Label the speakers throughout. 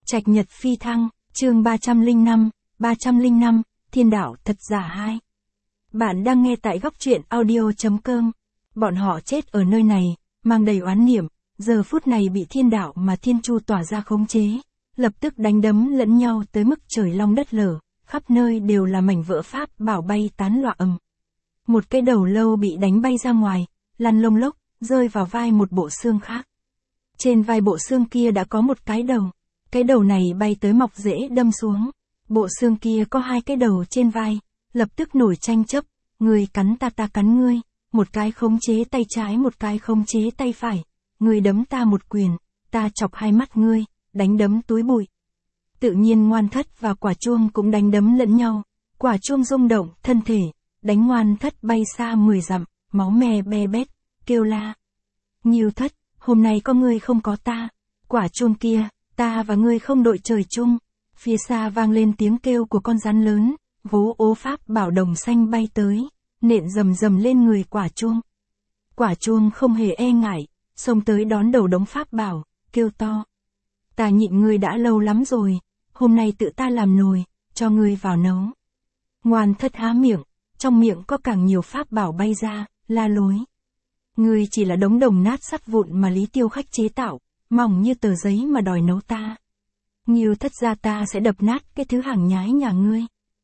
Speaker 1: Trạch Nhật Phi Thăng, chương 305, Thiên Đạo Thật Giả 2. Bạn đang nghe tại góc truyện audio.com. Bọn họ chết ở nơi này, mang đầy oán niệm, giờ phút này bị thiên đạo mà thiên chu tỏa ra khống chế, lập tức đánh đấm lẫn nhau tới mức trời long đất lở, khắp nơi đều là mảnh vỡ pháp bảo bay tán loạn ầm. Một cái đầu lâu bị đánh bay ra ngoài, lăn lông lốc, rơi vào vai một bộ xương khác. Trên vai bộ xương kia đã có một cái đầu này bay tới mọc rễ đâm xuống. Bộ xương kia có hai cái đầu trên vai, lập tức nổi tranh chấp, người cắn ta cắn ngươi, một cái khống chế tay trái một cái khống chế tay phải, ngươi đấm ta một quyền, ta chọc hai mắt ngươi, đánh đấm túi bụi. Tự nhiên Ngoan Thất và Quả Chuông cũng đánh đấm lẫn nhau, Quả Chuông rung động thân thể, đánh Ngoan Thất bay xa 10 dặm, máu me be bét, kêu la. Ngưu Thất, hôm nay có ngươi không có ta, Quả Chuông kia, ta và ngươi không đội trời chung. Phía xa vang lên tiếng kêu của con rắn lớn, vố ố pháp bảo đồng xanh bay tới, nện rầm rầm lên người Quả Chuông. Quả Chuông không hề e ngại, xông tới đón đầu đống pháp bảo, kêu to. Ta nhịn ngươi đã lâu lắm rồi, hôm nay tự ta làm nồi, cho ngươi vào nấu. Ngoan Thất há miệng, trong miệng có càng nhiều pháp bảo bay ra, la lối. Ngươi chỉ là đống đồng nát sắt vụn mà Lý Tiêu Khách chế tạo, mỏng như tờ giấy mà đòi nấu ta. Ngưu Thất ra ta sẽ đập nát cái thứ hàng nhái nhà ngươi.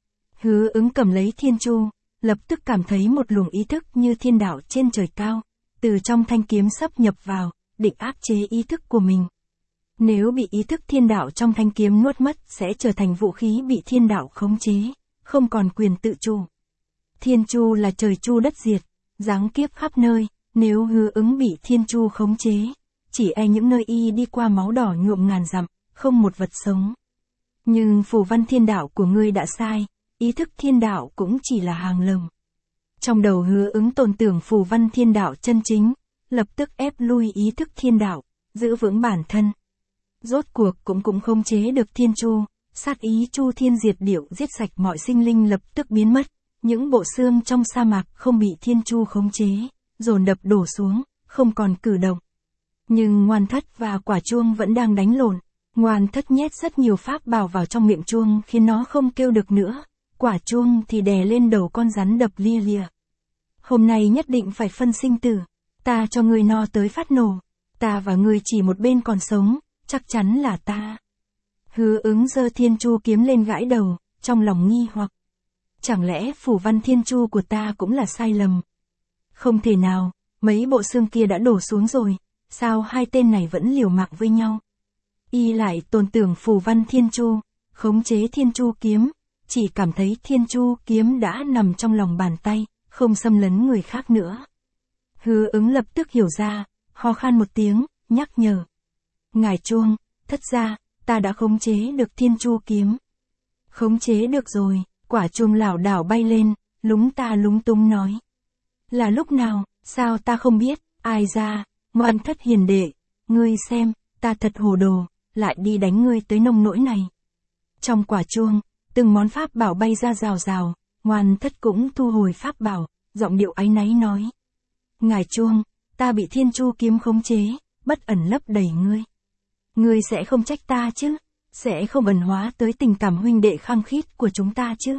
Speaker 1: Hứa Ứng cầm lấy thiên chu, lập tức cảm thấy một luồng ý thức như thiên đạo trên trời cao, từ trong thanh kiếm xâm nhập vào, định áp chế ý thức của mình. Nếu bị ý thức thiên đạo trong thanh kiếm nuốt mất sẽ trở thành vũ khí bị thiên đạo khống chế, không còn quyền tự chủ. Thiên chu là trời chu đất diệt, giáng kiếp khắp nơi, nếu Hứa Ứng bị thiên chu khống chế, chỉ e những nơi y đi qua máu đỏ nhuộm ngàn dặm, không một vật sống. Nhưng phù văn thiên đạo của ngươi đã sai, ý thức thiên đạo cũng chỉ là hàng lầm. Trong đầu Hứa Ứng tồn tưởng phù văn thiên đạo chân chính, lập tức ép lui ý thức thiên đạo, giữ vững bản thân. Rốt cuộc cũng khống chế được thiên chu, sát ý chu thiên diệt điệu giết sạch mọi sinh linh lập tức biến mất, những bộ xương trong sa mạc không bị thiên chu khống chế, dồn đập đổ xuống, không còn cử động. Nhưng Ngoan Thất và Quả Chuông vẫn đang đánh lộn. Ngoan Thất nhét rất nhiều pháp bảo vào trong miệng chuông khiến nó không kêu được nữa, Quả Chuông thì đè lên đầu con rắn đập lia lịa. Hôm nay nhất định phải phân sinh tử, ta cho ngươi no tới phát nổ, ta và ngươi chỉ một bên còn sống, chắc chắn là ta. Hứa Ứng giơ thiên chu kiếm lên gãi đầu, trong lòng nghi hoặc. Chẳng lẽ phù văn thiên chu của ta cũng là sai lầm? Không thể nào, mấy bộ xương kia đã đổ xuống rồi, sao hai tên này vẫn liều mạng với nhau? Y lại tồn tưởng phù văn thiên chu, khống chế thiên chu kiếm, chỉ cảm thấy thiên chu kiếm đã nằm trong lòng bàn tay, không xâm lấn người khác nữa. Hứa Ứng lập tức hiểu ra, ho khan một tiếng, nhắc nhở. Ngài Chuông, Thất gia, ta đã khống chế được thiên chu kiếm. Khống chế được rồi, Quả Chuông lảo đảo bay lên, lúng ta lúng túng nói. Là lúc nào, sao ta không biết, ai ra, Ngoan Thất hiền đệ, ngươi xem, ta thật hồ đồ, lại đi đánh ngươi tới nông nỗi này. Trong Quả Chuông, từng món pháp bảo bay ra rào rào, Ngoan Thất cũng thu hồi pháp bảo, giọng điệu áy náy nói. Ngài Chuông, ta bị thiên chu kiếm khống chế, bất ẩn lấp đầy ngươi. Ngươi sẽ không trách ta chứ, sẽ không ẩn hóa tới tình cảm huynh đệ khăng khít của chúng ta chứ.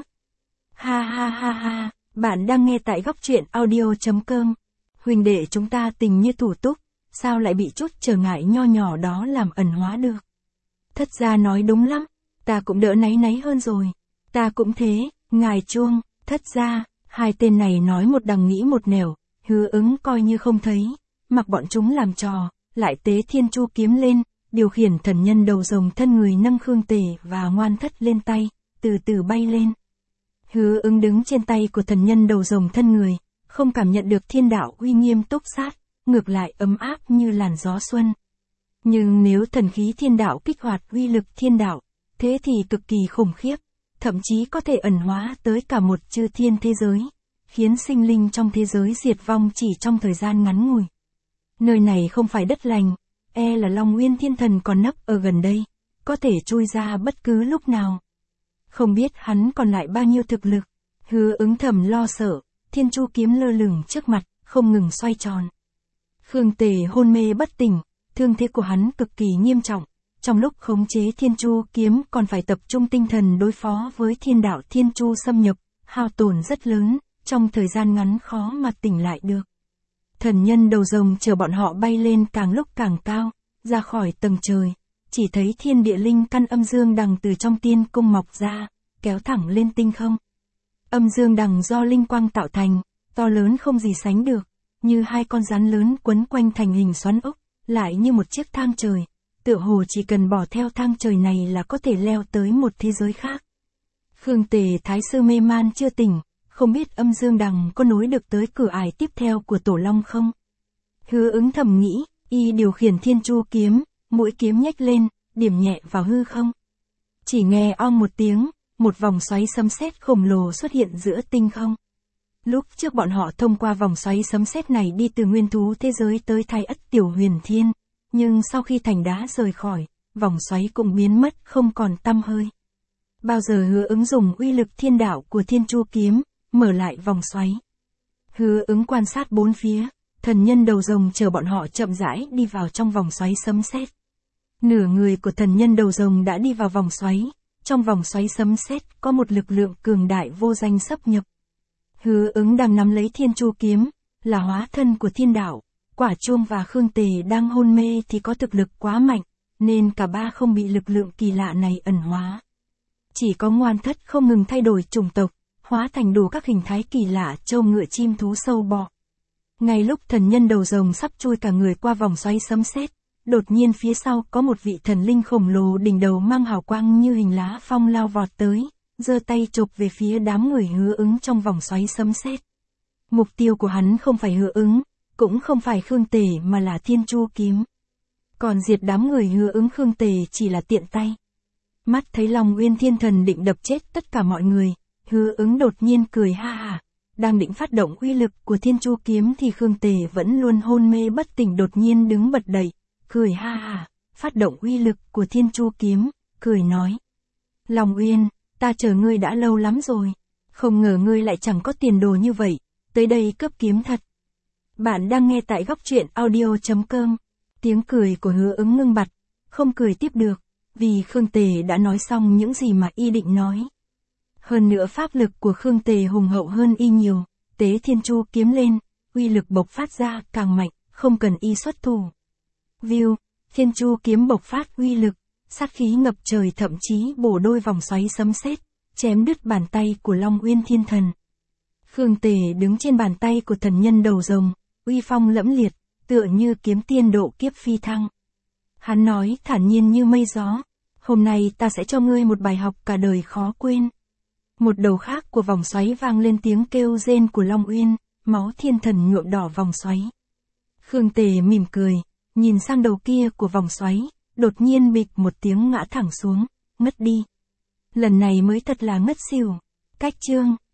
Speaker 1: Ha ha ha ha, bạn đang nghe tại góc truyện audio.com. Huynh đệ chúng ta tình như thủ túc, sao lại bị chút trở ngại nho nhỏ đó làm ẩn hóa được. Thất gia nói đúng lắm, ta cũng đỡ náy náy hơn rồi. Ta cũng thế, Ngài Chuông, Thất gia, hai tên này nói một đằng nghĩ một nẻo, Hứa Ứng coi như không thấy, mặc bọn chúng làm trò, lại tế thiên chu kiếm lên, điều khiển thần nhân đầu rồng thân người nâng Khương Tề và Ngoan Thất lên tay, từ từ bay lên. Hứa Ứng đứng trên tay của thần nhân đầu rồng thân người, không cảm nhận được thiên đạo uy nghiêm túc sát, ngược lại ấm áp như làn gió xuân. Nhưng nếu thần khí thiên đạo kích hoạt uy lực thiên đạo, thế thì cực kỳ khủng khiếp, thậm chí có thể ẩn hóa tới cả một chư thiên thế giới, khiến sinh linh trong thế giới diệt vong chỉ trong thời gian ngắn ngủi. Nơi này không phải đất lành, e là Long Nguyên Thiên Thần còn nấp ở gần đây, có thể chui ra bất cứ lúc nào. Không biết hắn còn lại bao nhiêu thực lực, Hứa Ứng thầm lo sợ, thiên chu kiếm lơ lửng trước mặt, không ngừng xoay tròn. Khương Tề hôn mê bất tỉnh, thương thế của hắn cực kỳ nghiêm trọng, trong lúc khống chế Thiên Chu kiếm còn phải tập trung tinh thần đối phó với thiên đạo Thiên Chu xâm nhập, hao tổn rất lớn, trong thời gian ngắn khó mà tỉnh lại được. Thần nhân đầu rồng chờ bọn họ bay lên càng lúc càng cao, ra khỏi tầng trời, chỉ thấy thiên địa linh căn âm dương đằng từ trong tiên cung mọc ra, kéo thẳng lên tinh không. Âm dương đằng do linh quang tạo thành, to lớn không gì sánh được, như hai con rắn lớn quấn quanh thành hình xoắn ốc, lại như một chiếc thang trời, tựa hồ chỉ cần bỏ theo thang trời này là có thể leo tới một thế giới khác. Khương Tề Thái Sư mê man chưa tỉnh, không biết âm dương đằng có nối được tới cửa ải tiếp theo của Tổ Long không? Hứa Ứng thầm nghĩ, y điều khiển Thiên Chu kiếm, mũi kiếm nhếch lên, điểm nhẹ vào hư không. Chỉ nghe ong một tiếng, một vòng xoáy sấm sét khổng lồ xuất hiện giữa tinh không. Lúc trước bọn họ thông qua vòng xoáy sấm sét này đi từ nguyên thú thế giới tới Thái Ất Tiểu Huyền Thiên, nhưng sau khi Thành Đá rời khỏi, vòng xoáy cũng biến mất không còn tăm hơi. Bao giờ Hứa Ứng dùng uy lực thiên đạo của Thiên Chu kiếm, mở lại vòng xoáy. Hứa Ứng quan sát bốn phía, thần nhân đầu rồng chờ bọn họ chậm rãi đi vào trong vòng xoáy sấm sét. Nửa người của thần nhân đầu rồng đã đi vào vòng xoáy, trong vòng xoáy sấm sét có một lực lượng cường đại vô danh xâm nhập. Hứa Ứng đang nắm lấy Thiên Chu kiếm, là hóa thân của thiên đạo, Quả Chuông và Khương Tề đang hôn mê thì có thực lực quá mạnh, nên cả ba không bị lực lượng kỳ lạ này ẩn hóa. Chỉ có Ngoan Thất không ngừng thay đổi chủng tộc, hóa thành đủ các hình thái kỳ lạ trâu ngựa chim thú sâu bọ. Ngay lúc thần nhân đầu rồng sắp chui cả người qua vòng xoáy sấm sét, đột nhiên phía sau có một vị thần linh khổng lồ đỉnh đầu mang hào quang như hình lá phong lao vọt tới, giơ tay chụp về phía đám người Hứa Ứng trong vòng xoáy sấm sét. Mục tiêu của hắn không phải Hứa Ứng, cũng không phải Khương Tề mà là Thiên Chu kiếm. Còn diệt đám người Hứa Ứng Khương Tề chỉ là tiện tay. Mắt thấy Long Uyên Thiên Thần định đập chết tất cả mọi người, Hứa Ứng đột nhiên cười ha hả. Đang định phát động uy lực của Thiên Chu kiếm thì Khương Tề vẫn luôn hôn mê bất tỉnh đột nhiên đứng bật dậy, cười ha hả, phát động uy lực của Thiên Chu kiếm, cười nói. Long Uyên, ta chờ ngươi đã lâu lắm rồi, không ngờ ngươi lại chẳng có tiền đồ như vậy, tới đây cướp kiếm thật. Bạn đang nghe tại góc truyện audio.com, tiếng cười của Hứa Ứng ngưng bặt, không cười tiếp được, vì Khương Tề đã nói xong những gì mà y định nói. Hơn nữa pháp lực của Khương Tề hùng hậu hơn y nhiều, tế Thiên Chu kiếm lên, uy lực bộc phát ra càng mạnh, không cần y xuất thủ. View, Thiên Chu kiếm bộc phát uy lực, sát khí ngập trời thậm chí bổ đôi vòng xoáy sấm sét, chém đứt bàn tay của Long Uyên Thiên Thần. Khương Tề đứng trên bàn tay của thần nhân đầu rồng, uy phong lẫm liệt, tựa như kiếm tiên độ kiếp phi thăng. Hắn nói thản nhiên như mây gió, hôm nay ta sẽ cho ngươi một bài học cả đời khó quên. Một đầu khác của vòng xoáy vang lên tiếng kêu rên của Long Uyên, máu thiên thần nhuộm đỏ vòng xoáy. Khương Tề mỉm cười, nhìn sang đầu kia của vòng xoáy, đột nhiên bịch một tiếng ngã thẳng xuống, ngất đi. Lần này mới thật là ngất xỉu. Cách chương